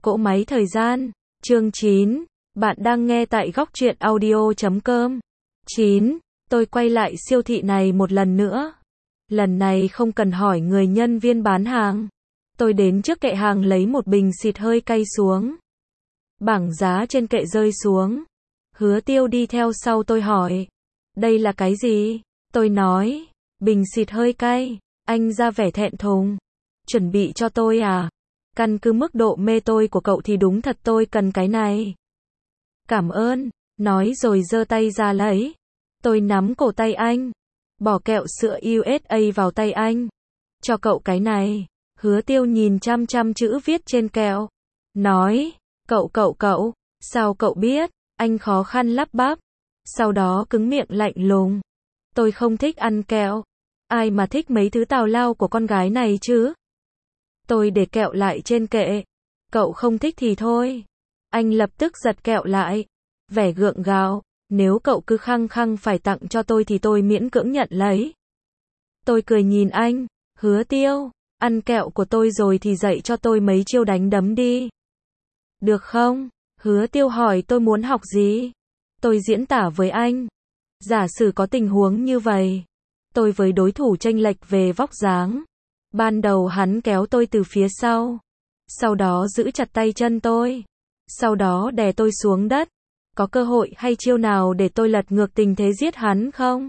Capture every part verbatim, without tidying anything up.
Cỗ máy thời gian, chương chín, bạn đang nghe tại góc truyện audio chấm com. chín. Tôi quay lại siêu thị này một lần nữa. Lần này không cần hỏi người nhân viên bán hàng. Tôi đến trước kệ hàng lấy một bình xịt hơi cay xuống. Bảng giá trên kệ rơi xuống. Hứa Tiêu đi theo sau tôi hỏi. Đây là cái gì? Tôi nói. Bình xịt hơi cay. Anh ra vẻ thẹn thùng. Chuẩn bị cho tôi à? Căn cứ mức độ mê tôi của cậu thì đúng thật tôi cần cái này. Cảm ơn. Nói rồi giơ tay ra lấy. Tôi nắm cổ tay anh. Bỏ kẹo sữa u ét a vào tay anh. Cho cậu cái này. Hứa Tiêu nhìn chăm chăm chữ viết trên kẹo. Nói. Cậu cậu cậu. Sao cậu biết? Anh khó khăn lắp bắp. Sau đó cứng miệng lạnh lùng. Tôi không thích ăn kẹo. Ai mà thích mấy thứ tào lao của con gái này chứ? Tôi để kẹo lại trên kệ. Cậu không thích thì thôi. Anh lập tức giật kẹo lại. Vẻ gượng gạo. Nếu cậu cứ khăng khăng phải tặng cho tôi thì tôi miễn cưỡng nhận lấy. Tôi cười nhìn anh. Hứa Tiêu. Ăn kẹo của tôi rồi thì dạy cho tôi mấy chiêu đánh đấm đi. Được không? Hứa Tiêu hỏi tôi muốn học gì. Tôi diễn tả với anh. Giả sử có tình huống như vậy. Tôi với đối thủ chênh lệch về vóc dáng. Ban đầu hắn kéo tôi từ phía sau. Sau đó giữ chặt tay chân tôi. Sau đó đè tôi xuống đất. Có cơ hội hay chiêu nào để tôi lật ngược tình thế giết hắn không?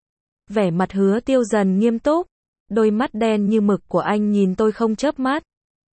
Vẻ mặt Hứa Tiêu dần nghiêm túc. Đôi mắt đen như mực của anh nhìn tôi không chớp mắt.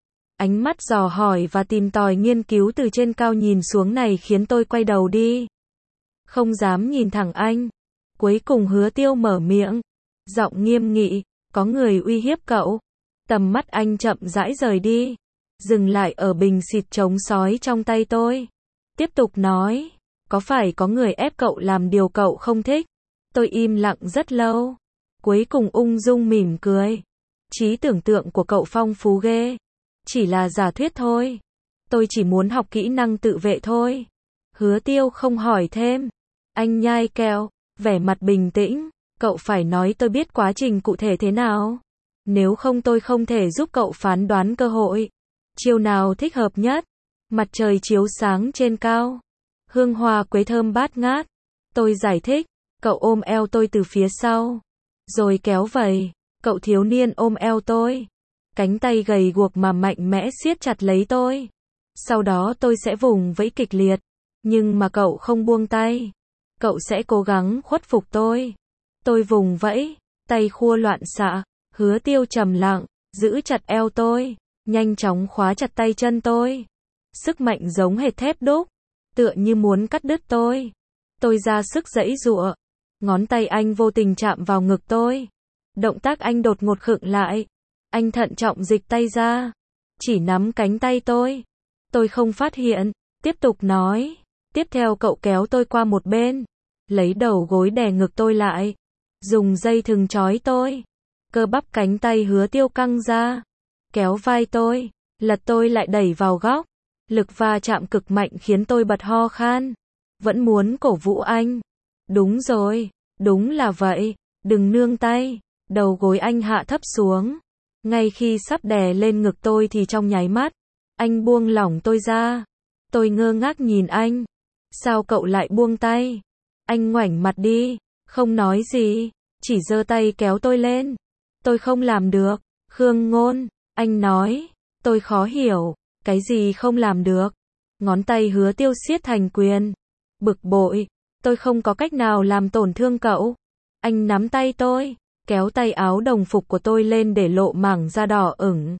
Ánh mắt dò hỏi và tìm tòi nghiên cứu từ trên cao nhìn xuống này khiến tôi quay đầu đi. Không dám nhìn thẳng anh. Cuối cùng Hứa Tiêu mở miệng. Giọng nghiêm nghị. Có người uy hiếp cậu. Tầm mắt anh chậm rãi rời đi. Dừng lại ở bình xịt chống sói trong tay tôi. Tiếp tục nói. Có phải có người ép cậu làm điều cậu không thích? Tôi im lặng rất lâu. Cuối cùng ung dung mỉm cười. Trí tưởng tượng của cậu phong phú ghê. Chỉ là giả thuyết thôi. Tôi chỉ muốn học kỹ năng tự vệ thôi. Hứa Tiêu không hỏi thêm. Anh nhai kẹo. Vẻ mặt bình tĩnh. Cậu phải nói tôi biết quá trình cụ thể thế nào. Nếu không tôi không thể giúp cậu phán đoán cơ hội. Chiêu nào thích hợp nhất? Mặt trời chiếu sáng trên cao. Hương hoa quế thơm bát ngát. Tôi giải thích. Cậu ôm eo tôi từ phía sau. Rồi kéo vầy. Cậu thiếu niên ôm eo tôi. Cánh tay gầy guộc mà mạnh mẽ siết chặt lấy tôi. Sau đó tôi sẽ vùng vẫy kịch liệt. Nhưng mà cậu không buông tay. Cậu sẽ cố gắng khuất phục tôi. Tôi vùng vẫy. Tay khua loạn xạ. Hứa Tiêu trầm lặng. Giữ chặt eo tôi. Nhanh chóng khóa chặt tay chân tôi. Sức mạnh giống hệt thép đúc. Tựa như muốn cắt đứt tôi. Tôi ra sức giãy giụa. Ngón tay anh vô tình chạm vào ngực tôi. Động tác anh đột ngột khựng lại. Anh thận trọng dịch tay ra. Chỉ nắm cánh tay tôi. Tôi không phát hiện. Tiếp tục nói. Tiếp theo cậu kéo tôi qua một bên. Lấy đầu gối đè ngực tôi lại. Dùng dây thừng trói tôi. Cơ bắp cánh tay Hứa Tiêu căng ra. Kéo vai tôi. Lật tôi lại đẩy vào góc. Lực va chạm cực mạnh khiến tôi bật ho khan. Vẫn muốn cổ vũ anh. Đúng rồi. Đúng là vậy. Đừng nương tay. Đầu gối anh hạ thấp xuống. Ngay khi sắp đè lên ngực tôi thì trong nháy mắt. Anh buông lỏng tôi ra. Tôi ngơ ngác nhìn anh. Sao cậu lại buông tay? Anh ngoảnh mặt đi. Không nói gì. Chỉ giơ tay kéo tôi lên. Tôi không làm được. Khương Ngôn. Anh nói. Tôi khó hiểu. Cái gì không làm được? Ngón tay Hứa Tiêu siết thành quyền. Bực bội. Tôi không có cách nào làm tổn thương cậu. Anh nắm tay tôi. Kéo tay áo đồng phục của tôi lên để lộ mảng da đỏ ửng.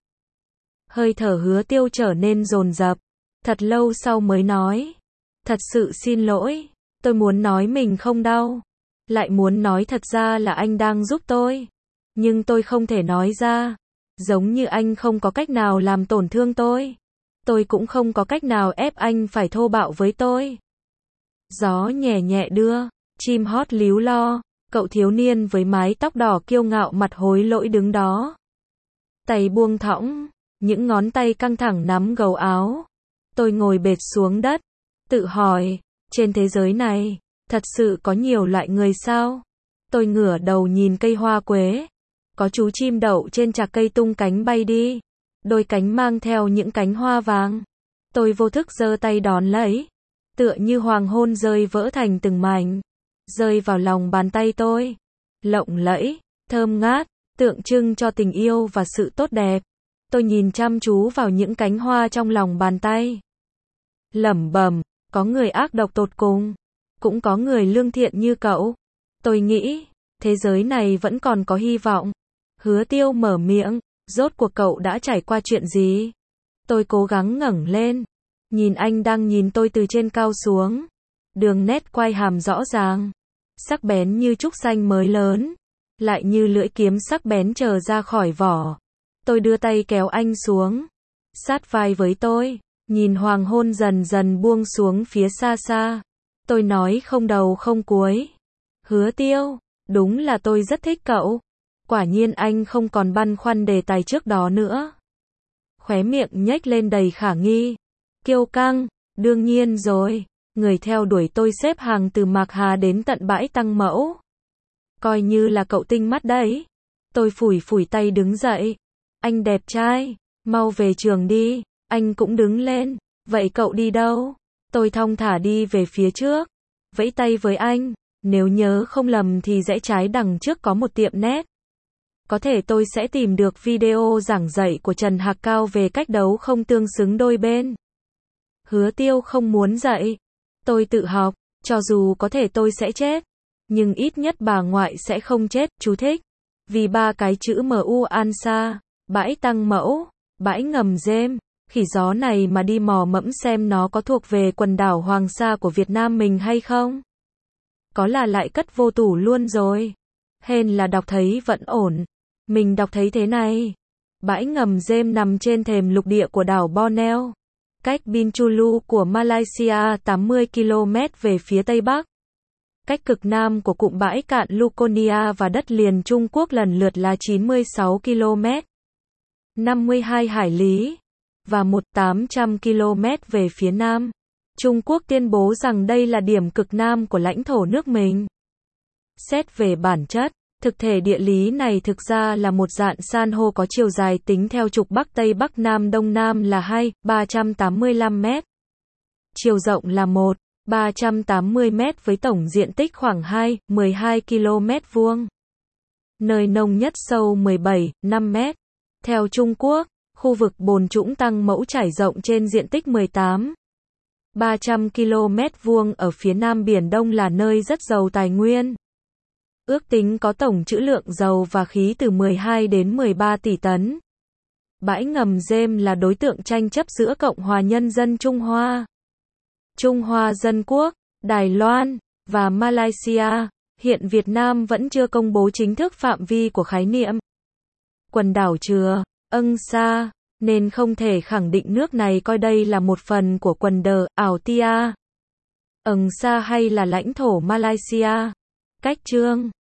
Hơi thở Hứa Tiêu trở nên dồn dập. Thật lâu sau mới nói. Thật sự xin lỗi. Tôi muốn nói mình không đau. Lại muốn nói thật ra là anh đang giúp tôi. Nhưng tôi không thể nói ra. Giống như anh không có cách nào làm tổn thương tôi. Tôi cũng không có cách nào ép anh phải thô bạo với tôi. Gió nhẹ nhẹ đưa. Chim hót líu lo. Cậu thiếu niên với mái tóc đỏ kiêu ngạo mặt hối lỗi đứng đó. Tay buông thõng. Những ngón tay căng thẳng nắm gấu áo. Tôi ngồi bệt xuống đất. Tự hỏi. Trên thế giới này. Thật sự có nhiều loại người sao? Tôi ngửa đầu nhìn cây hoa quế. Có chú chim đậu trên chạc cây tung cánh bay đi. Đôi cánh mang theo những cánh hoa vàng. Tôi vô thức giơ tay đón lấy, tựa như hoàng hôn rơi vỡ thành từng mảnh, rơi vào lòng bàn tay tôi. Lộng lẫy, thơm ngát, tượng trưng cho tình yêu và sự tốt đẹp. Tôi nhìn chăm chú vào những cánh hoa trong lòng bàn tay. Lẩm bẩm, có người ác độc tột cùng, cũng có người lương thiện như cậu. Tôi nghĩ, thế giới này vẫn còn có hy vọng. Hứa Tiêu mở miệng, rốt cuộc cậu đã trải qua chuyện gì? Tôi cố gắng ngẩng lên, nhìn anh đang nhìn tôi từ trên cao xuống. Đường nét quai hàm rõ ràng, sắc bén như trúc xanh mới lớn, lại như lưỡi kiếm sắc bén chờ ra khỏi vỏ. Tôi đưa tay kéo anh xuống, sát vai với tôi, nhìn hoàng hôn dần dần buông xuống phía xa xa. Tôi nói không đầu không cuối. Hứa Tiêu, đúng là tôi rất thích cậu. Quả nhiên anh không còn băn khoăn đề tài trước đó nữa. Khóe miệng nhếch lên đầy khả nghi. Kiêu căng, đương nhiên rồi. Người theo đuổi tôi xếp hàng từ Mạc Hà đến tận bãi Tăng Mẫu. Coi như là cậu tinh mắt đấy. Tôi phủi phủi tay đứng dậy. Anh đẹp trai, mau về trường đi. Anh cũng đứng lên. Vậy cậu đi đâu? Tôi thong thả đi về phía trước, vẫy tay với anh. Nếu nhớ không lầm thì rẽ trái đằng trước có một tiệm net. Có thể tôi sẽ tìm được video giảng dạy của Trần Hạc Cao về cách đấu không tương xứng đôi bên. Hứa Tiêu không muốn dạy. Tôi tự học, cho dù có thể tôi sẽ chết, nhưng ít nhất bà ngoại sẽ không chết. Chú thích. Vì ba cái chữ em u An Sa, bãi Tăng Mẫu, bãi ngầm Dêm. Khỉ gió này mà đi mò mẫm xem nó có thuộc về quần đảo Hoàng Sa của Việt Nam mình hay không. Có là lại cất vô tủ luôn rồi. Hên là đọc thấy vẫn ổn. Mình đọc thấy thế này. Bãi ngầm Dêm nằm trên thềm lục địa của đảo Borneo, cách Bintulu của Malaysia tám mươi ki lô mét về phía tây bắc. Cách cực nam của cụm bãi cạn Luconia và đất liền Trung Quốc lần lượt là chín mươi sáu ki lô mét, năm mươi hai hải lý, và một nghìn tám trăm ki lô mét về phía nam. Trung Quốc tuyên bố rằng đây là điểm cực nam của lãnh thổ nước mình. Xét về bản chất, thực thể địa lý này thực ra là một dạn san hô có chiều dài tính theo trục Bắc Tây Bắc Nam Đông Nam là hai nghìn ba trăm tám mươi lăm mét. Chiều rộng là một nghìn ba trăm tám mươi mét với tổng diện tích khoảng hai phẩy mười hai ki lô mét vuông. Nơi nông nhất sâu mười bảy phẩy năm mét. Theo Trung Quốc, khu vực Bồn Trũng Tăng Mẫu trải rộng trên diện tích mười tám phẩy ba trăm ki lô mét vuông ở phía nam Biển Đông là nơi rất giàu tài nguyên. Ước tính có tổng trữ lượng dầu và khí từ mười hai đến mười ba tỷ tấn. Bãi ngầm Dêm là đối tượng tranh chấp giữa Cộng hòa Nhân dân Trung Hoa, Trung Hoa Dân Quốc, Đài Loan và Malaysia. Hiện Việt Nam vẫn chưa công bố chính thức phạm vi của khái niệm quần đảo Chừa, Ân Sa, nên không thể khẳng định nước này coi đây là một phần của quần đảo Ảo Tia, Ân Sa hay là lãnh thổ Malaysia. Cách chương